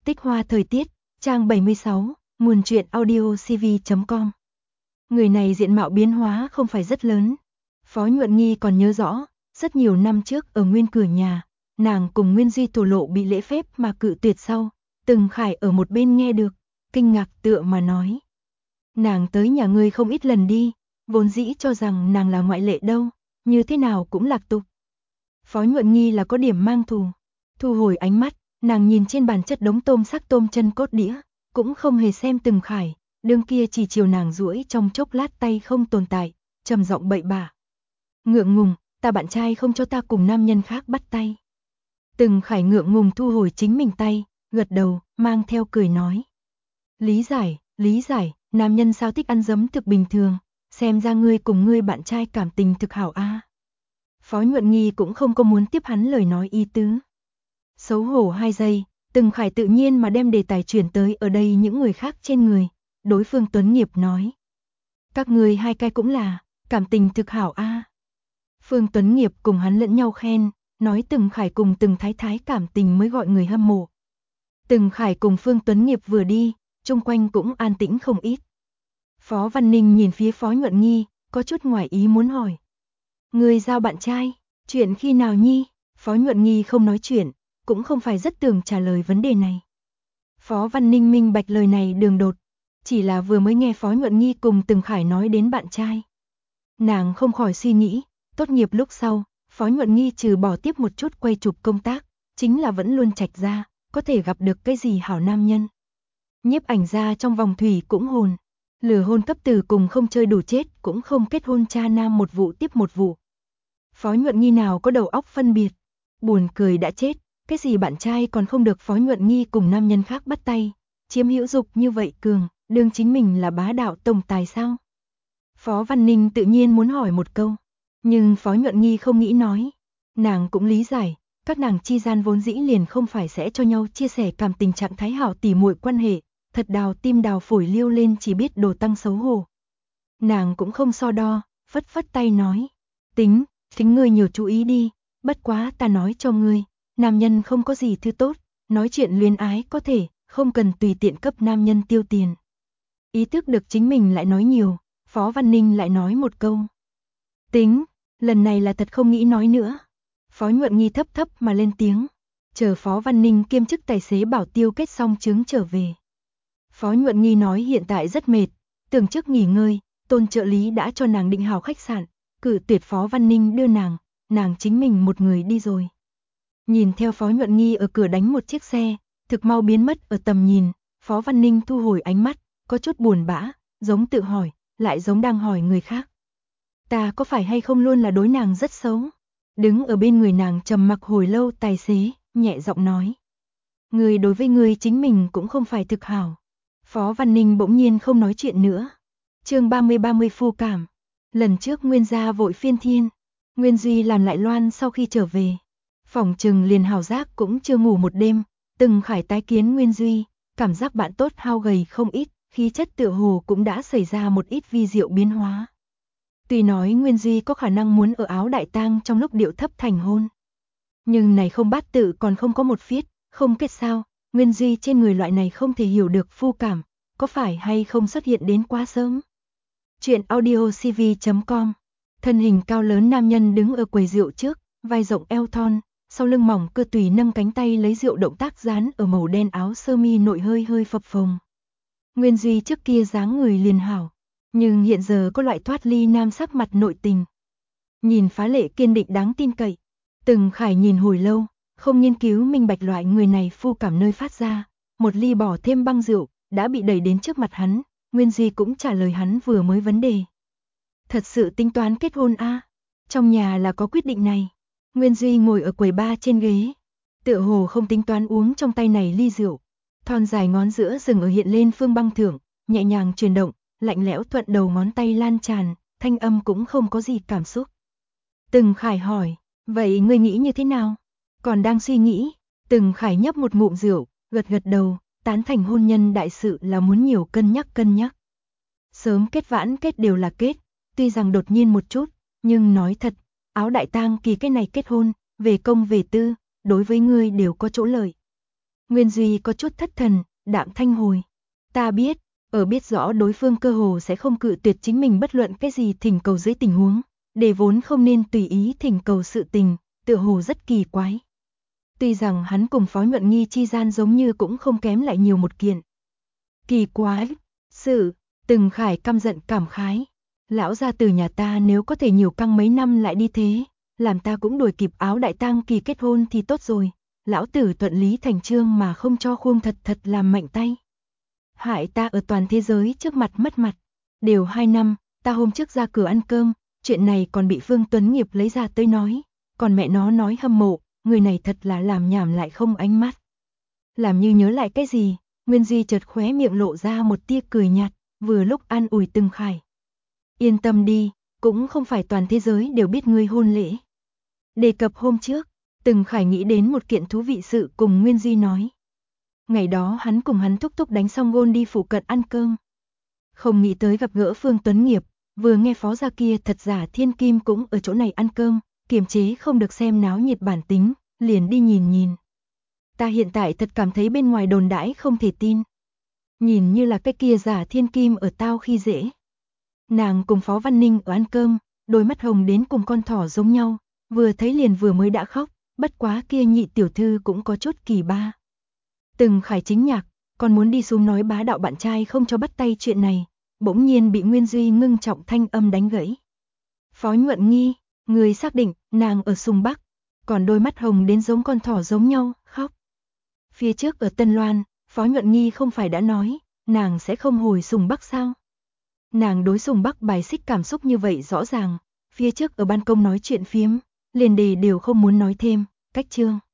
Tích hoa thời tiết, trang 76, nguồn truyện audio cv.com. Người này diện mạo biến hóa không phải rất lớn. Phó Nhuận Nghi còn nhớ rõ, rất nhiều năm trước ở nguyên cửa nhà, nàng cùng Nguyên Duy thổ lộ bị lễ phép mà cự tuyệt sau. Từng Khải ở một bên nghe được, kinh ngạc tựa mà nói. Nàng tới nhà ngươi không ít lần đi, vốn dĩ cho rằng nàng là ngoại lệ đâu, như thế nào cũng lạc tục. Phó Nhuận Nghi là có điểm mang thù. Thu hồi ánh mắt, nàng nhìn trên bàn chất đống tôm sắc tôm chân cốt đĩa, cũng không hề xem Từng Khải, đương kia chỉ chiều nàng duỗi trong chốc lát tay không tồn tại, trầm giọng bậy bạ. Ngượng ngùng, ta bạn trai không cho ta cùng nam nhân khác bắt tay. Từng Khải ngượng ngùng thu hồi chính mình tay, gật đầu, mang theo cười nói. Lý giải, nam nhân sao thích ăn dấm thực bình thường, xem ra ngươi cùng ngươi bạn trai cảm tình thực hảo a. Phó Nhuận Nghi cũng không có muốn tiếp hắn lời nói ý tứ. Xấu hổ 2 giây, Từng Khải tự nhiên mà đem đề tài chuyển tới ở đây những người khác trên người. Đối phương Tuấn Nghiệp nói. Các người hai cái cũng là, cảm tình thực hảo a. Phương Tuấn Nghiệp cùng hắn lẫn nhau khen, nói Từng Khải cùng Từng Thái Thái cảm tình mới gọi người hâm mộ. Từng Khải cùng Phương Tuấn Nghiệp vừa đi, chung quanh cũng an tĩnh không ít. Phó Văn Ninh nhìn phía Phó Nhuận Nghi, có chút ngoài ý muốn hỏi. Người giao bạn trai, chuyện khi nào nhi? Phó Nhuận Nghi không nói chuyện, cũng không phải rất tưởng trả lời vấn đề này. Phó Văn Ninh minh bạch lời này đường đột, chỉ là vừa mới nghe Phó Nhuận Nghi cùng Từng Khải nói đến bạn trai. Nàng không khỏi suy nghĩ, tốt nghiệp lúc sau, Phó Nhuận Nghi trừ bỏ tiếp một chút quay chụp công tác, chính là vẫn luôn trạch ra, có thể gặp được cái gì hảo nam nhân. Nhiếp ảnh ra trong vòng thủy cũng hồn, lừa hôn cấp từ cùng không chơi đủ chết cũng không kết hôn cha nam một vụ tiếp một vụ. Phó Nhuận Nghi nào có đầu óc phân biệt, buồn cười đã chết, cái gì bạn trai còn không được Phó Nhuận Nghi cùng nam nhân khác bắt tay, chiếm hữu dục như vậy cường, đương chính mình là bá đạo tổng tài sao? Phó Văn Ninh tự nhiên muốn hỏi một câu, nhưng Phó Nhuận Nghi không nghĩ nói, nàng cũng lý giải, các nàng chi gian vốn dĩ liền không phải sẽ cho nhau chia sẻ cảm tình trạng thái hảo tỉ muội quan hệ, thật đào tim đào phổi liêu lên chỉ biết đồ tăng xấu hổ. Nàng cũng không so đo, phất phất tay nói, tính ngươi nhiều chú ý đi, bất quá ta nói cho ngươi, nam nhân không có gì thứ tốt, nói chuyện luyến ái có thể, không cần tùy tiện cấp nam nhân tiêu tiền. Ý thức được chính mình lại nói nhiều, Phó Văn Ninh lại nói một câu. Tính, lần này là thật không nghĩ nói nữa. Phó Nhuận Nghi thấp thấp mà lên tiếng, chờ Phó Văn Ninh kiêm chức tài xế bảo tiêu kết xong chứng trở về. Phó Nhuận Nghi nói hiện tại rất mệt, tưởng trước nghỉ ngơi, Tôn trợ lý đã cho nàng định hảo khách sạn, cử tuyệt Phó Văn Ninh đưa nàng chính mình một người đi rồi. Nhìn theo Phó Nhuận Nghi ở cửa đánh một chiếc xe, thực mau biến mất ở tầm nhìn, Phó Văn Ninh thu hồi ánh mắt, có chút buồn bã, giống tự hỏi, lại giống đang hỏi người khác. Ta có phải hay không luôn là đối nàng rất xấu? Đứng ở bên người nàng trầm mặc hồi lâu tài xế, nhẹ giọng nói. Người đối với người chính mình cũng không phải thực hảo. Phó Văn Ninh bỗng nhiên không nói chuyện nữa. Chương 30 phu cảm. Lần trước Nguyên gia vội phiên thiên, Nguyên Duy làm lại loan sau khi trở về. Phỏng chừng liền hào giác cũng chưa ngủ một đêm, Từng Khải tái kiến Nguyên Duy, cảm giác bạn tốt hao gầy không ít, khí chất tựa hồ cũng đã xảy ra một ít vi diệu biến hóa. Tuy nói Nguyên Duy có khả năng muốn ở Áo Đại Tang trong lúc điệu thấp thành hôn. Nhưng này không bát tự còn không có một phiết, không kết sao, Nguyên Duy trên người loại này không thể hiểu được phu cảm, có phải hay không xuất hiện đến quá sớm. Chuyện audio cv.com. Thân hình cao lớn nam nhân đứng ở quầy rượu trước, vai rộng eo thon, sau lưng mỏng cơ tùy nâng cánh tay lấy rượu động tác dán ở màu đen áo sơ mi nội hơi hơi phập phồng. Nguyên Duy trước kia dáng người liền hảo, nhưng hiện giờ có loại thoát ly nam sắc mặt nội tình. Nhìn phá lệ kiên định đáng tin cậy. Từng Khải nhìn hồi lâu, không nghiên cứu minh bạch loại người này phu cảm nơi phát ra, một ly bỏ thêm băng rượu, đã bị đẩy đến trước mặt hắn, Nguyên Duy cũng trả lời hắn vừa mới vấn đề. Thật sự tính toán kết hôn a? Trong nhà là có quyết định này. Nguyên Duy ngồi ở quầy bar trên ghế, tựa hồ không tính toán uống trong tay này ly rượu. Thon dài ngón giữa dừng ở hiện lên phương băng thượng, nhẹ nhàng chuyển động, lạnh lẽo thuận đầu ngón tay lan tràn, thanh âm cũng không có gì cảm xúc. Từng Khải hỏi, vậy ngươi nghĩ như thế nào? Còn đang suy nghĩ, Từng Khải nhấp một ngụm rượu, gật gật đầu, tán thành hôn nhân đại sự là muốn nhiều cân nhắc. Sớm kết vãn kết đều là kết, tuy rằng đột nhiên một chút, nhưng nói thật, Áo Đại Tang kỳ cái này kết hôn, về công về tư, đối với ngươi đều có chỗ lợi. Nguyên Duy có chút thất thần, đạm thanh hồi. Ta biết, ở biết rõ đối phương cơ hồ sẽ không cự tuyệt chính mình bất luận cái gì thỉnh cầu dưới tình huống, để vốn không nên tùy ý thỉnh cầu sự tình, tựa hồ rất kỳ quái. Tuy rằng hắn cùng Phó Nhuận Nghi chi gian giống như cũng không kém lại nhiều một kiện. Kỳ quái, sự, Từng Khải căm giận cảm khái. Lão gia từ nhà ta nếu có thể nhiều căng mấy năm lại đi thế, làm ta cũng đuổi kịp áo đại tang kỳ kết hôn thì tốt rồi. Lão tử thuận lý thành chương mà không cho khuông thật thật làm mạnh tay. Hại ta ở toàn thế giới trước mặt mất mặt. Đều 2 năm, ta hôm trước ra cửa ăn cơm, chuyện này còn bị Phương Tuấn Nghiệp lấy ra tới nói. Còn mẹ nó nói hâm mộ, người này thật là làm nhảm lại không ánh mắt. Làm như nhớ lại cái gì, Nguyên Duy chợt khóe miệng lộ ra một tia cười nhạt, vừa lúc an ủi Từng Khải. Yên tâm đi, cũng không phải toàn thế giới đều biết ngươi hôn lễ. Đề cập hôm trước, Từng Khải nghĩ đến một kiện thú vị sự cùng Nguyên Duy nói. Ngày đó hắn cùng hắn thúc thúc đánh xong gôn đi phụ cận ăn cơm. Không nghĩ tới gặp gỡ Phương Tuấn Nghiệp, vừa nghe phó gia kia thật giả thiên kim cũng ở chỗ này ăn cơm, kiềm chế không được xem náo nhiệt bản tính, liền đi nhìn nhìn. Ta hiện tại thật cảm thấy bên ngoài đồn đãi không thể tin. Nhìn như là cái kia giả thiên kim ở tao khi dễ. Nàng cùng Phó Văn Ninh ở ăn cơm, đôi mắt hồng đến cùng con thỏ giống nhau, vừa thấy liền vừa mới đã khóc, bất quá kia nhị tiểu thư cũng có chút kỳ ba. Từng Khải chính nhạc, còn muốn đi xuống nói bá đạo bạn trai không cho bắt tay chuyện này, bỗng nhiên bị Nguyên Duy ngưng trọng thanh âm đánh gãy. Phó Nhuận Nghi, người xác định nàng ở Sùng Bắc, còn đôi mắt hồng đến giống con thỏ giống nhau, khóc. Phía trước ở Tân Loan, Phó Nhuận Nghi không phải đã nói, nàng sẽ không hồi Sùng Bắc sao? Nàng đối Sùng Bắc bài xích cảm xúc như vậy rõ ràng, phía trước ở ban công nói chuyện phiếm, liền đề đều không muốn nói thêm, cách chương.